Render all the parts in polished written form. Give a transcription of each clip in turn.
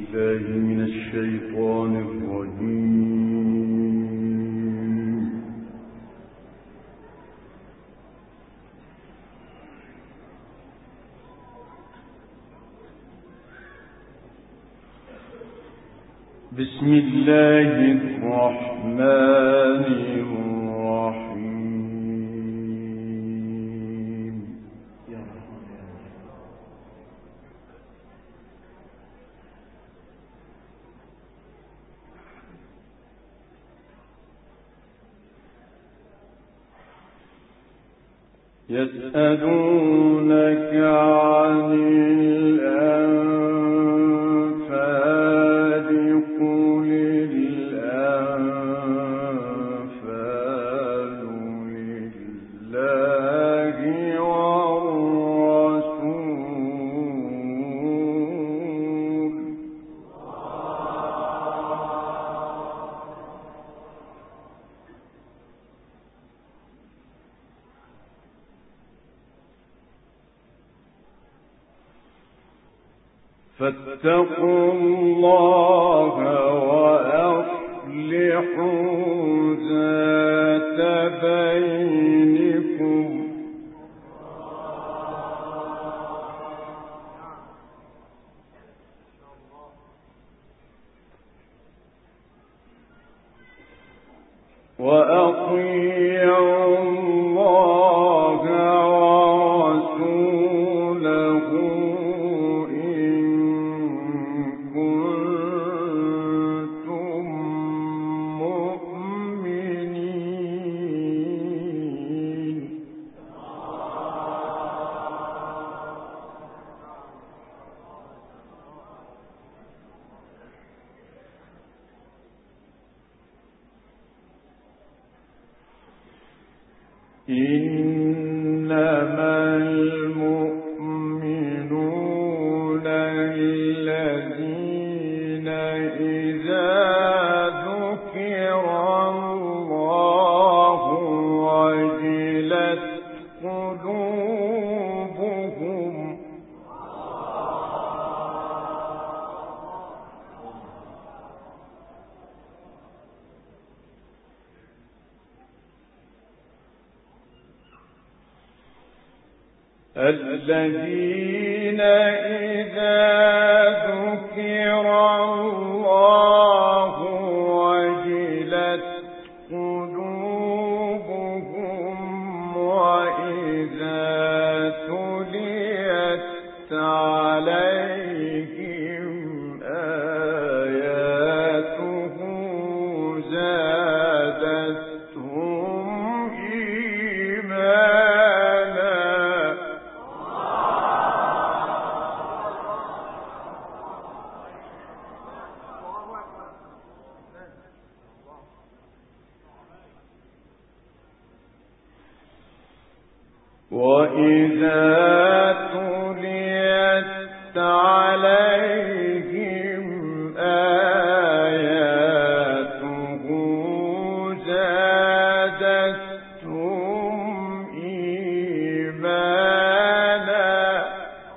بالله من الشيطان الرجيم. بسم الله الرحمن الرحيم. يسألونك عن الأنفال قل الأنفال لله والرسول. فاتقوا الله وأصلحوا ذات بينكم. وأطيعوا الله ورسوله إن كنتم مؤمنين. إنما المؤمنون الذين إذا ذكر الله وجلت قلوبهم الذين إذا ذكر الله وجلت قلوبهم وإذا تليت عليهم آياته زادتهم إيمانا. وإذا تليت عليهم آياته زادتهم إيمانا.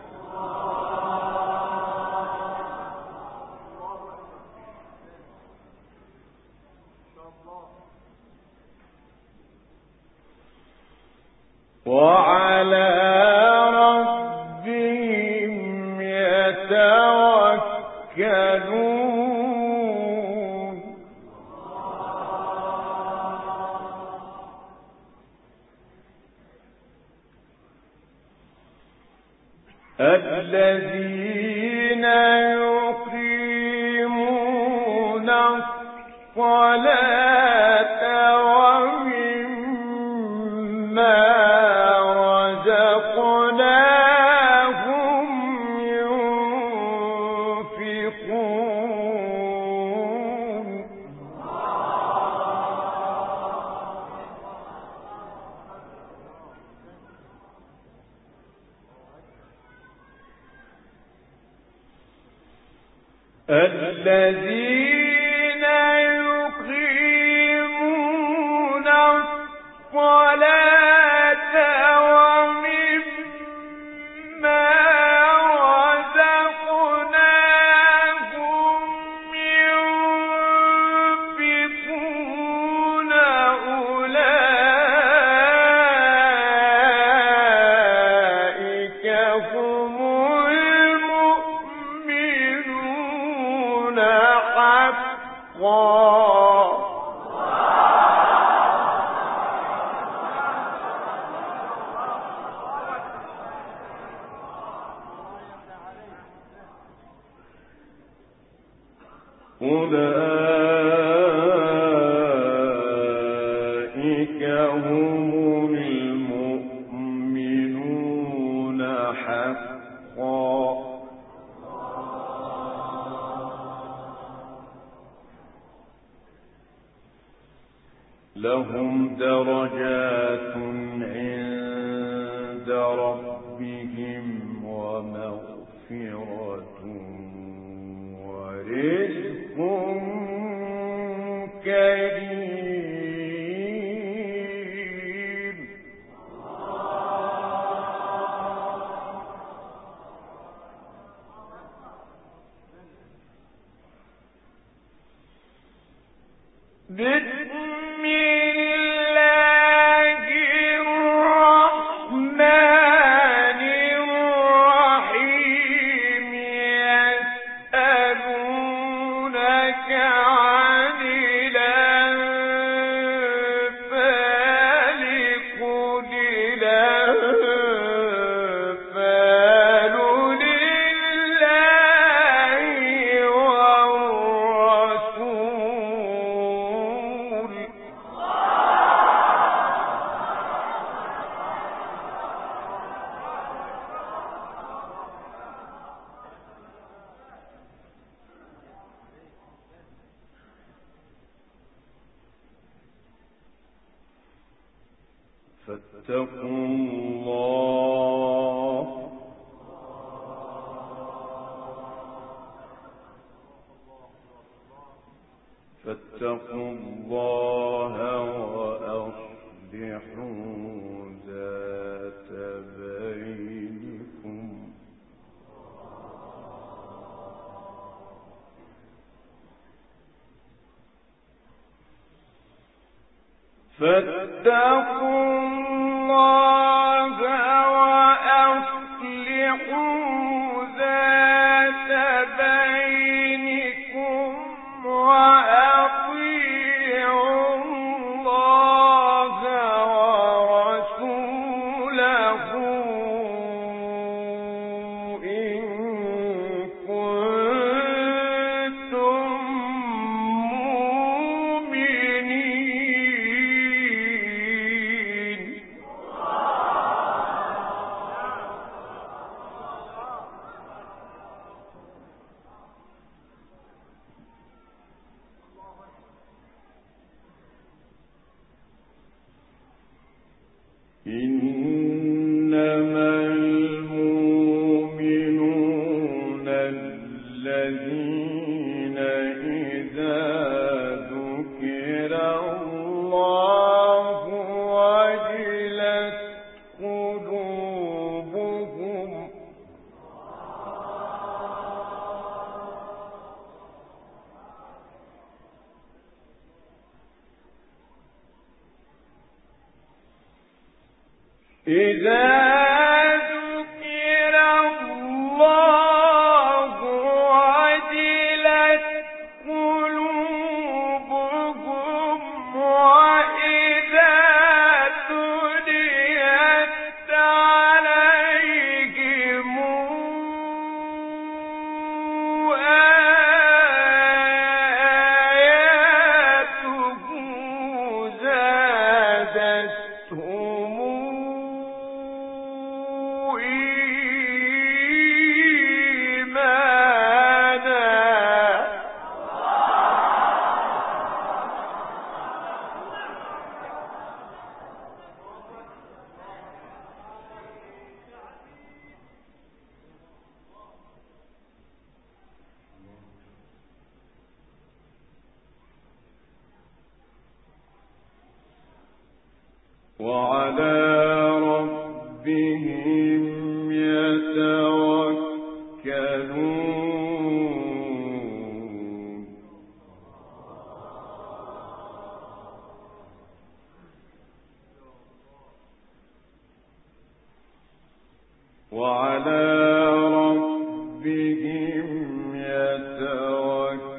وعلى ربهم يتوكلون. الذين يقيمون الصلاة ومما رزقناهم ينفقون. الذين يقيمون الصلاة ومما رزقناهم أولئك هم المؤمنون حقا لهم درجات عند ربهم ومغفرة ورزق كريم بسم الله الرحمن الرحيم يسألونك عن الأنفال قل الأنفال لله والرسول فاتقوا الله وأصلحوا ذات بينكم وأطيعوا الله ورسوله إن كنتم مؤمنين إنما المؤمنون الذين إذا ذكر الله وجلت قلوبهم إذا ذكر الله وجلت قلوبهم وإذا تليت عليهم آياته زادتهم إيمانا وعلى ربهم يتوكلون وعلى ربهم يتوكلون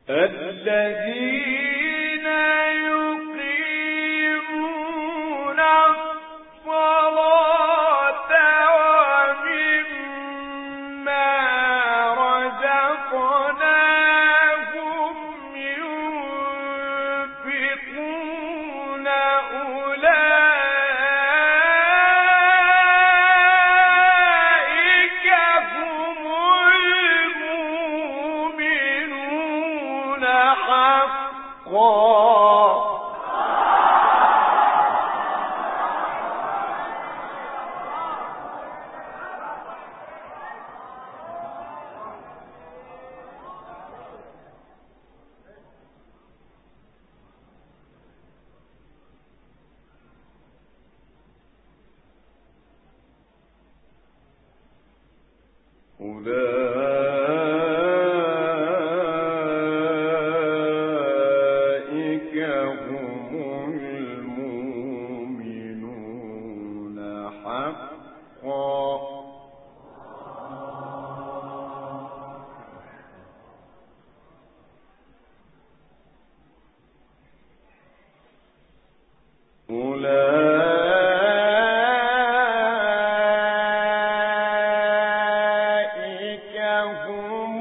الذين يقيمون الصلاة ومما رزقناهم ينفقون أولئك هم المؤمنون حقا. أولئك هم المؤمنون حقا. أولئك هم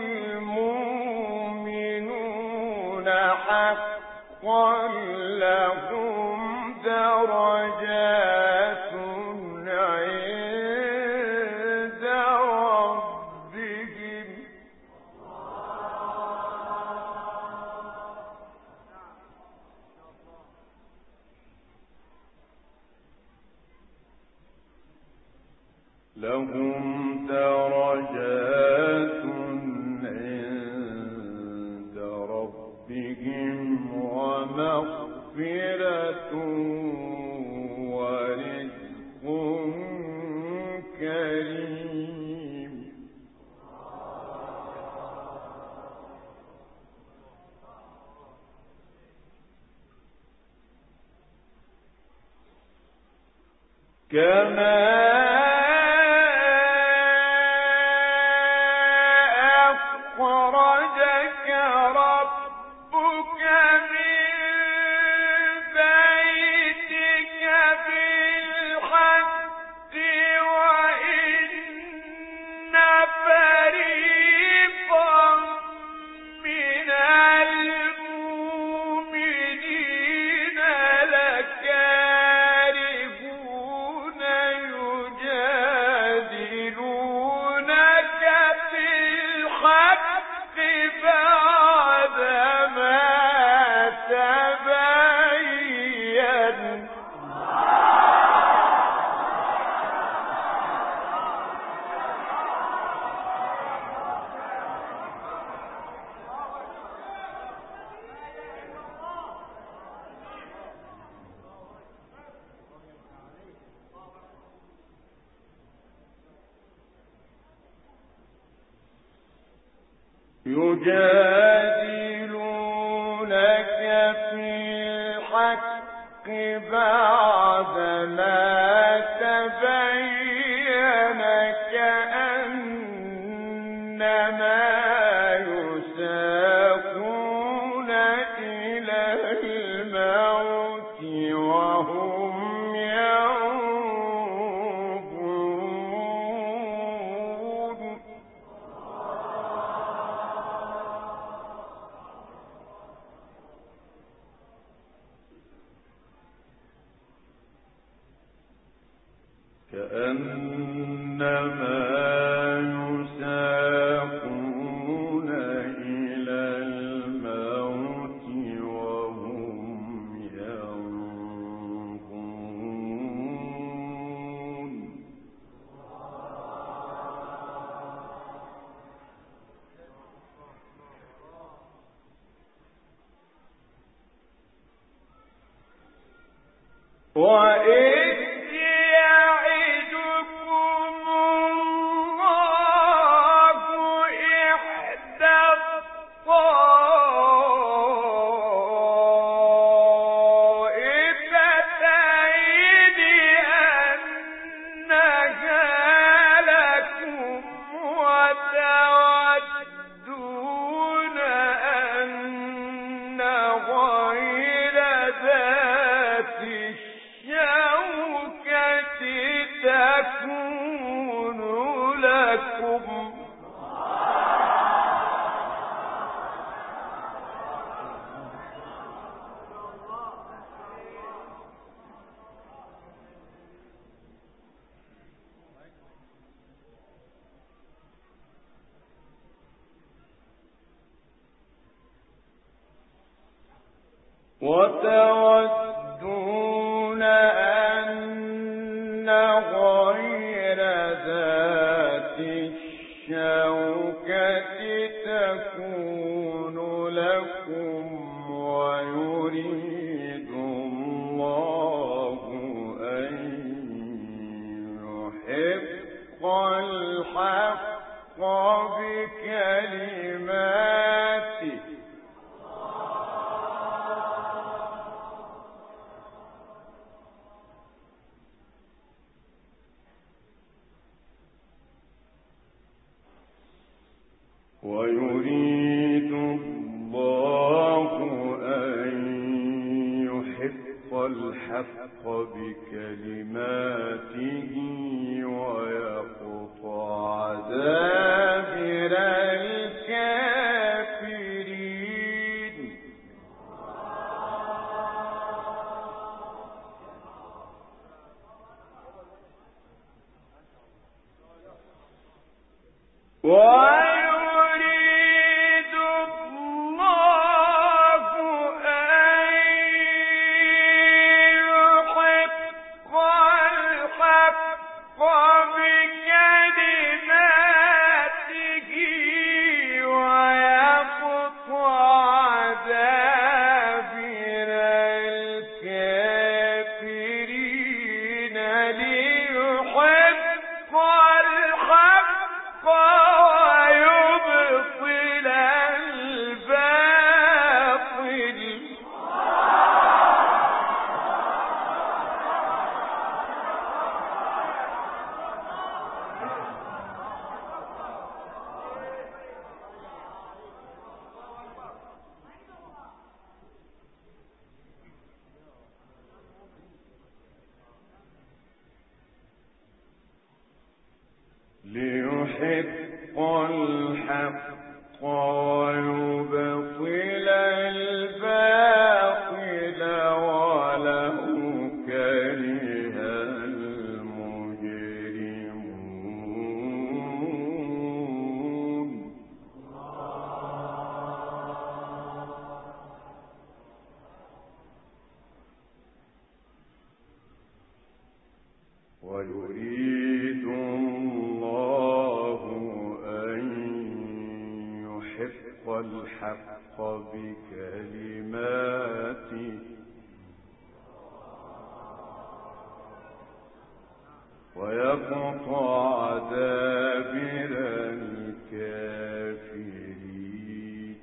المؤمنون حقا لهم درجات عند ربهم. لهم درجات عند ربهم ومغفرة ورزق كريم. كما أخرجك ربك من بيتك بالحق وإن فريقا من المؤمنين لكارهون يجادلونك في الحق بعدما تبين. يجادلونك في الحق بعدما تبين كأنما يساقون إلى الموت وهم ينظرون. كأنما يساقون إلى الموت وهم ينظرون. وإذ يعدكم الله إحدى الطائفتين أنها لكم وتودون أن وتودون أن غير ذات الشوكة تكون لكم ويريد الله أن يحق الحق بكلماته ويريد الله أن يحق الحق بكلماته ويقطع دابر الكافرين ويريد الله أن يحق الحق بكلماته ويقطع دابر الكافرين ليحق الحق ويبطل الباطل ليحق الحق ويبطل الباطل ولو كره المجرمون ويريد الله أن يحق الحق بكلماته ويقطع دابر الكافرين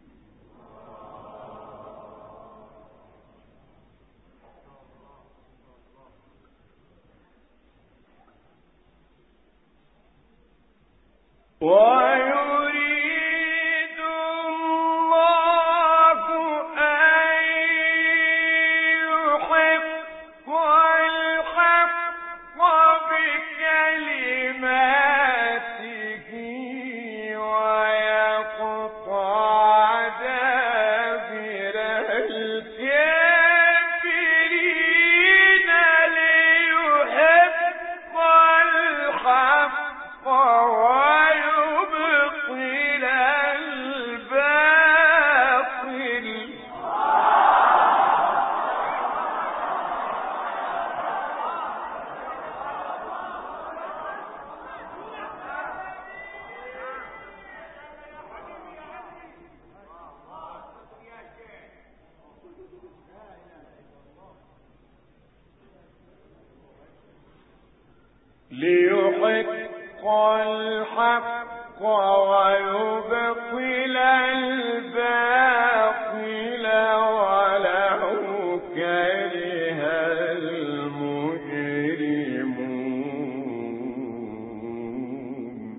ويريد الله أن يحق الحق بكلماته ويقطع دابر الكافرين ليحق الحق ويبطل الباطل ليحق الحق ويبطل الباطل ولو كره المجرمون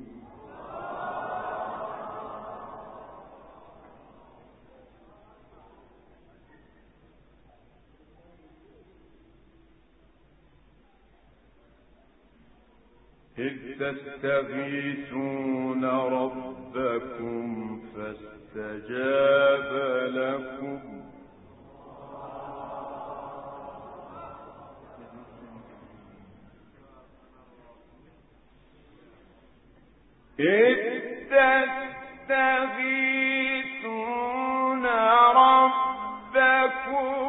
إذ تستغيثون ربكم فاستجاب لكم إذ تستغيثون ربكم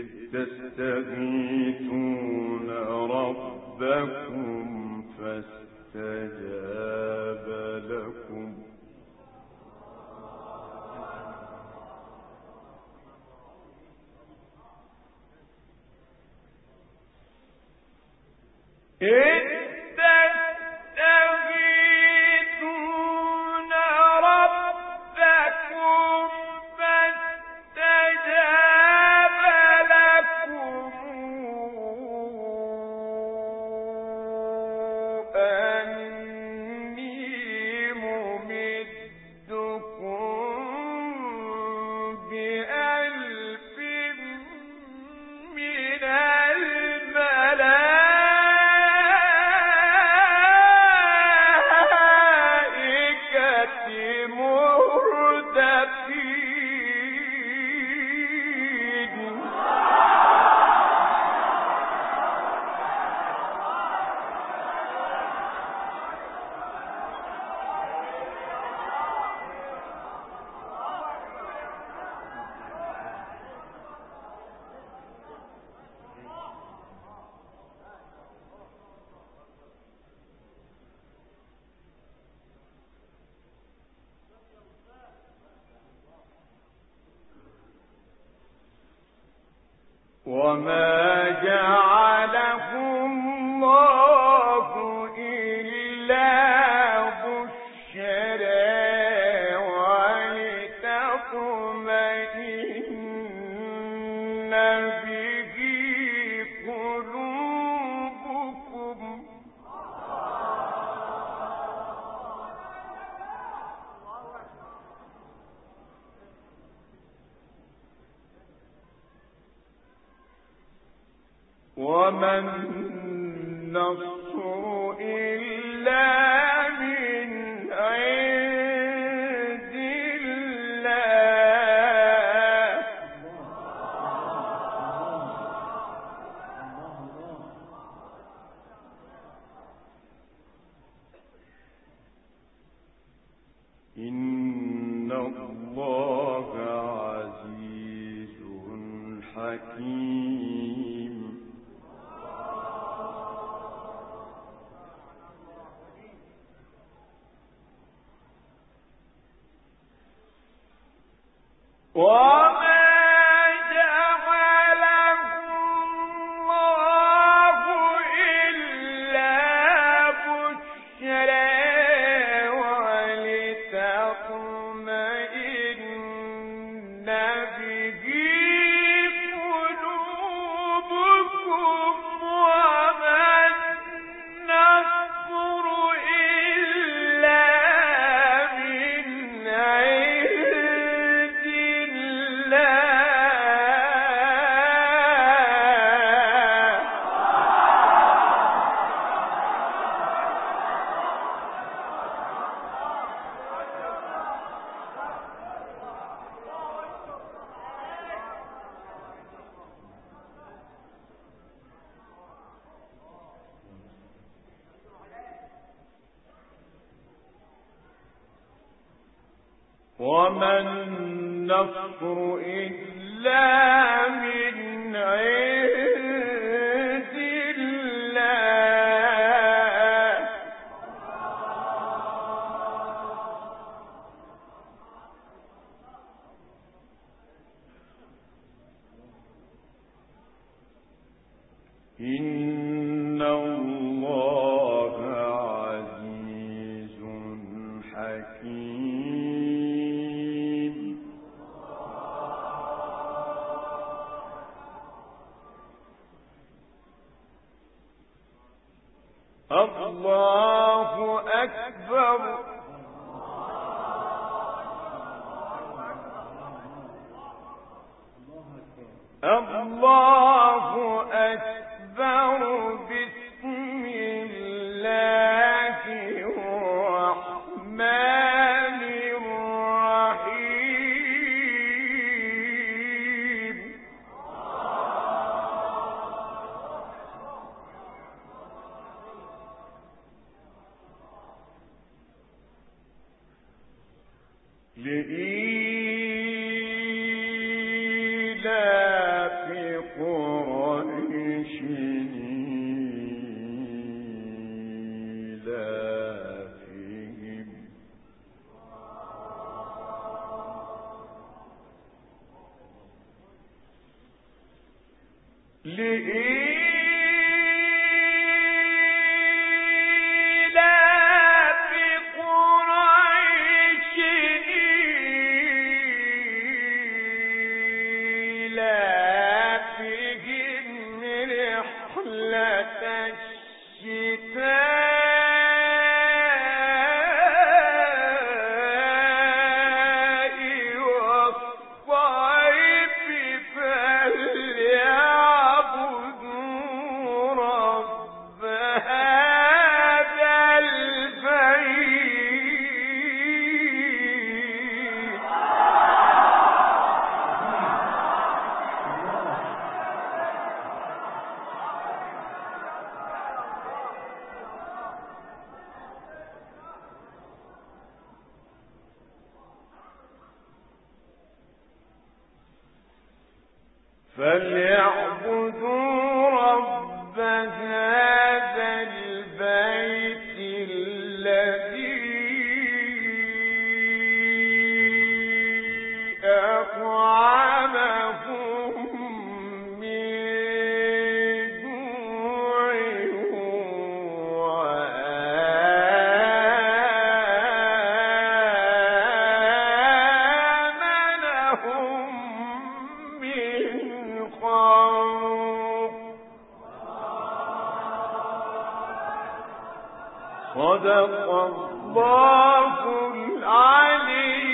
تستغيثون ربكم فاستجاب لكم وما جعله الله إلا بشرى ولتطمئن به قلوبكم وما النصر إلا من عند الله إن الله عزيز حكيم وما جعله الله إلا بشرى ولتطمئن به قلوبكم وما النصر إلا من عند وما النصر إلا من عند الله إن الله عزيز حكيم الله أكبر الله أكبر بسم الله الرحمن الرحيم لإيلاف فليعبدوا رب هذا البيت الذي أطعمهم من جوع وآمنهم من خوف. صدق الله العلي